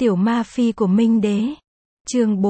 Tiểu ma phi của Minh Đế. Chương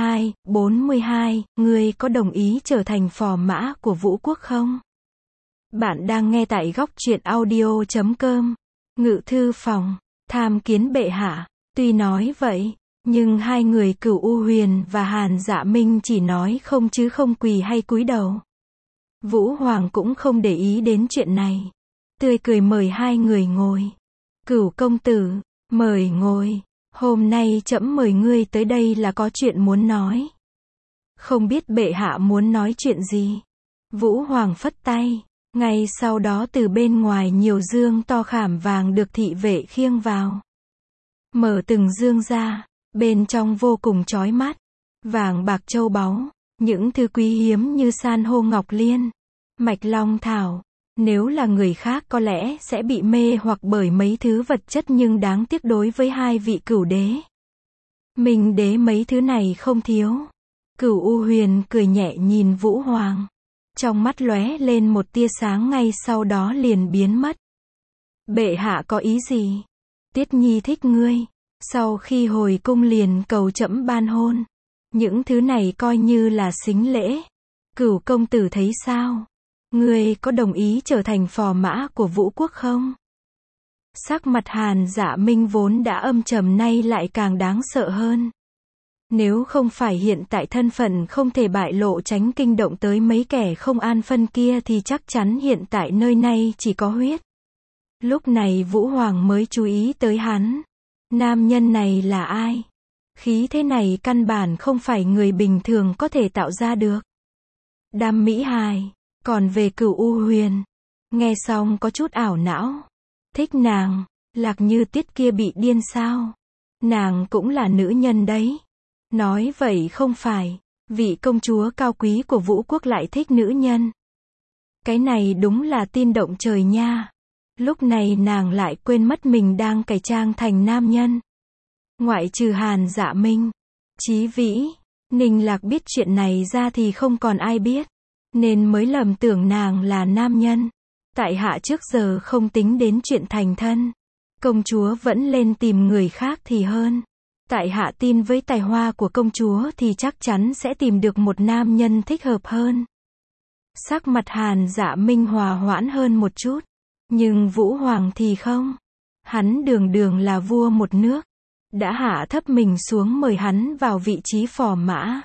42, ngươi có đồng ý trở thành phò mã của Vũ Quốc không? Bạn đang nghe tại góc truyện audio.com. Ngự thư phòng, tham kiến bệ hạ. Tuy nói vậy, nhưng hai người Cửu U Huyền và Hàn Dạ Minh chỉ nói không chứ không quỳ hay cúi đầu. Vũ Hoàng cũng không để ý đến chuyện này. Tươi cười mời hai người ngồi. Cửu công tử, mời ngồi. Hôm nay trẫm mời ngươi tới đây là có chuyện muốn nói. Không biết bệ hạ muốn nói chuyện gì? Vũ Hoàng phất tay. Ngay sau đó từ bên ngoài nhiều dương to khảm vàng được thị vệ khiêng vào. Mở từng dương ra, bên trong vô cùng chói mắt. Vàng bạc châu báu, những thứ quý hiếm như san hô ngọc liên, mạch long thảo. Nếu là người khác có lẽ sẽ bị mê hoặc bởi mấy thứ vật chất, nhưng đáng tiếc đối với hai vị Cửu đế, Minh Đế mấy thứ này không thiếu. Cửu U Huyền cười nhẹ nhìn Vũ Hoàng. Trong mắt lóe lên một tia sáng, ngay sau đó liền biến mất. Bệ hạ có ý gì? Tiết Nhi thích ngươi. Sau khi hồi cung liền cầu trẫm ban hôn. Những thứ này coi như là sính lễ. Cửu công tử thấy sao? Ngươi có đồng ý trở thành phò mã của Vũ Quốc không? Sắc mặt Hàn Dạ Minh vốn đã âm trầm nay lại càng đáng sợ hơn. Nếu không phải hiện tại thân phận không thể bại lộ tránh kinh động tới mấy kẻ không an phân kia thì chắc chắn hiện tại nơi này chỉ có huyết. Lúc này Vũ Hoàng mới chú ý tới hắn. Nam nhân này là ai? Khí thế này căn bản không phải người bình thường có thể tạo ra được. Đam mỹ hài. Còn về Cửu U Huyền, nghe xong có chút ảo não. Thích nàng, Lạc Như Tiết kia bị điên sao? Nàng cũng là nữ nhân đấy. Nói vậy không phải, vị công chúa cao quý của Vũ Quốc lại thích nữ nhân. Cái này đúng là tin động trời nha. Lúc này nàng lại quên mất mình đang cải trang thành nam nhân. Ngoại trừ Hàn Dạ Minh, Chí Vĩ, Ninh Lạc biết chuyện này ra thì không còn ai biết. Nên mới lầm tưởng nàng là nam nhân. Tại hạ trước giờ không tính đến chuyện thành thân. Công chúa vẫn lên tìm người khác thì hơn. Tại hạ tin với tài hoa của công chúa thì chắc chắn sẽ tìm được một nam nhân thích hợp hơn. Sắc mặt Hàn Dạ Minh hòa hoãn hơn một chút. Nhưng Vũ Hoàng thì không. Hắn đường đường là vua một nước. Đã hạ thấp mình xuống mời hắn vào vị trí phò mã.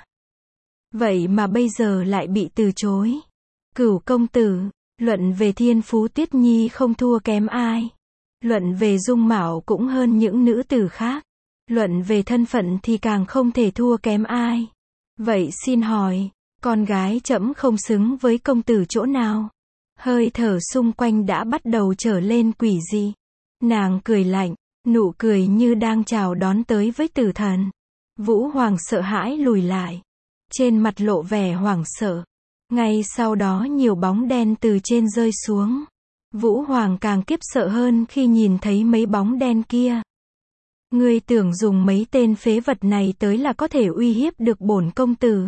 Vậy mà bây giờ lại bị từ chối. Cửu công tử, luận về thiên phú Tiết Nhi không thua kém ai. Luận về dung mạo cũng hơn những nữ tử khác. Luận về thân phận thì càng không thể thua kém ai. Vậy xin hỏi, con gái trẫm không xứng với công tử chỗ nào? Hơi thở xung quanh đã bắt đầu trở lên quỷ dị. Nàng cười lạnh, nụ cười như đang chào đón tới với tử thần. Vũ Hoàng sợ hãi lùi lại. Trên mặt lộ vẻ hoảng sợ. Ngay sau đó nhiều bóng đen từ trên rơi xuống. Vũ Hoàng càng kiếp sợ hơn khi nhìn thấy mấy bóng đen kia. Ngươi tưởng dùng mấy tên phế vật này tới là có thể uy hiếp được bổn công tử.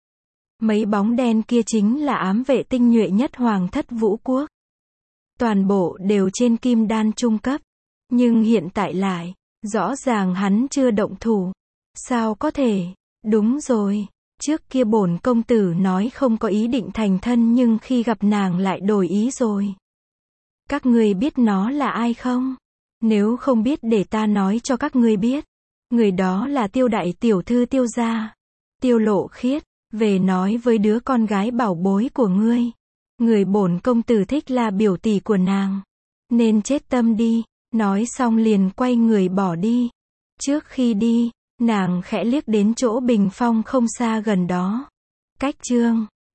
Mấy bóng đen kia chính là ám vệ tinh nhuệ nhất Hoàng thất Vũ Quốc. Toàn bộ đều trên kim đan trung cấp. Nhưng hiện tại lại, rõ ràng hắn chưa động thủ. Sao có thể? Đúng rồi. Trước kia bổn công tử nói không có ý định thành thân, nhưng khi gặp nàng lại đổi ý rồi. Các ngươi biết nó là ai không? Nếu không biết để ta nói cho các ngươi biết. Người đó là Tiêu đại tiểu thư Tiêu gia. Tiêu Lộ Khiết, về nói với đứa con gái bảo bối của ngươi. Người bổn công tử thích là biểu tỷ của nàng. Nên chết tâm đi. Nói xong liền quay người bỏ đi. Trước khi đi, nàng khẽ liếc đến chỗ bình phong không xa gần đó. Cách chương